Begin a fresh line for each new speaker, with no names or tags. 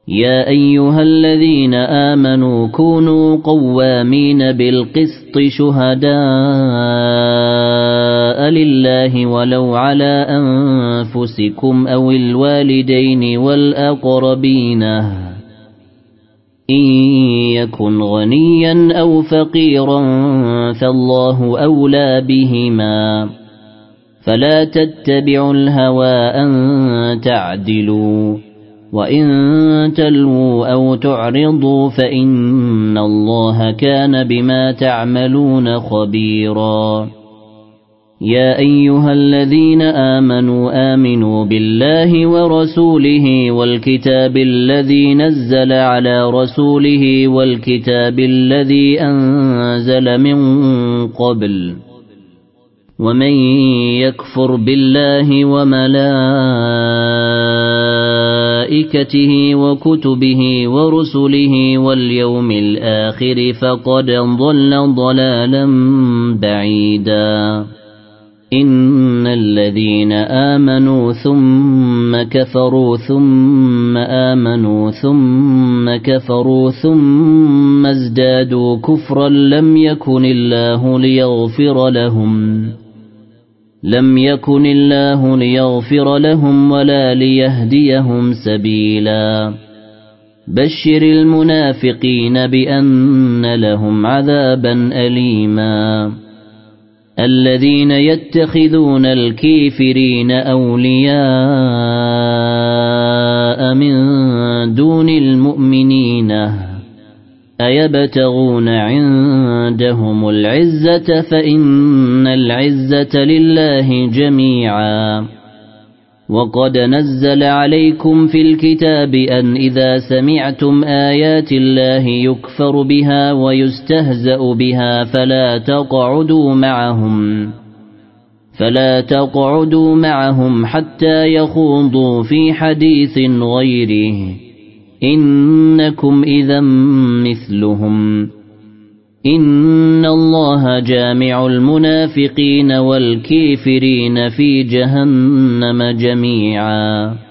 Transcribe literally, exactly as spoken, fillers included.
يا أيها الذين آمنوا كونوا قوامين بالقسط شهداء لله ولو على أنفسكم أو الوالدين والأقربين إن يكن غنيا أو فقيرا فالله أولى بهما فلا تتبعوا الهوى أن تعدلوا وإن تلووا أو تعرضوا فإن الله كان بما تعملون خبيرا يا أيها الذين آمنوا آمنوا بالله ورسوله والكتاب الذي نزل على رسوله والكتاب الذي أنزل من قبل ومن يكفر بالله وملائكته وكتبه ورسله واليوم الآخر فقد ضل ضلالا بعيدا إن الذين آمنوا ثم كفروا ثم آمنوا ثم كفروا ثم ازدادوا كفرا لم يكن الله ليغفر لهم لم يكن الله ليغفر لهم ولا ليهديهم سبيلا بشر المنافقين بأن لهم عذابا أليما الذين يتخذون الكافرين أولياء من دون المؤمنين أيبتغون عندهم العزة فإن العزة لله جميعا وقد نزل عليكم في الكتاب أن إذا سمعتم آيات الله يكفر بها ويستهزأ بها فلا تقعدوا معهم فلا تقعدوا معهم حتى يخوضوا في حديث غيره إنكم إذا مثلهم إن الله جامع المنافقين والكافرين في جهنم جميعا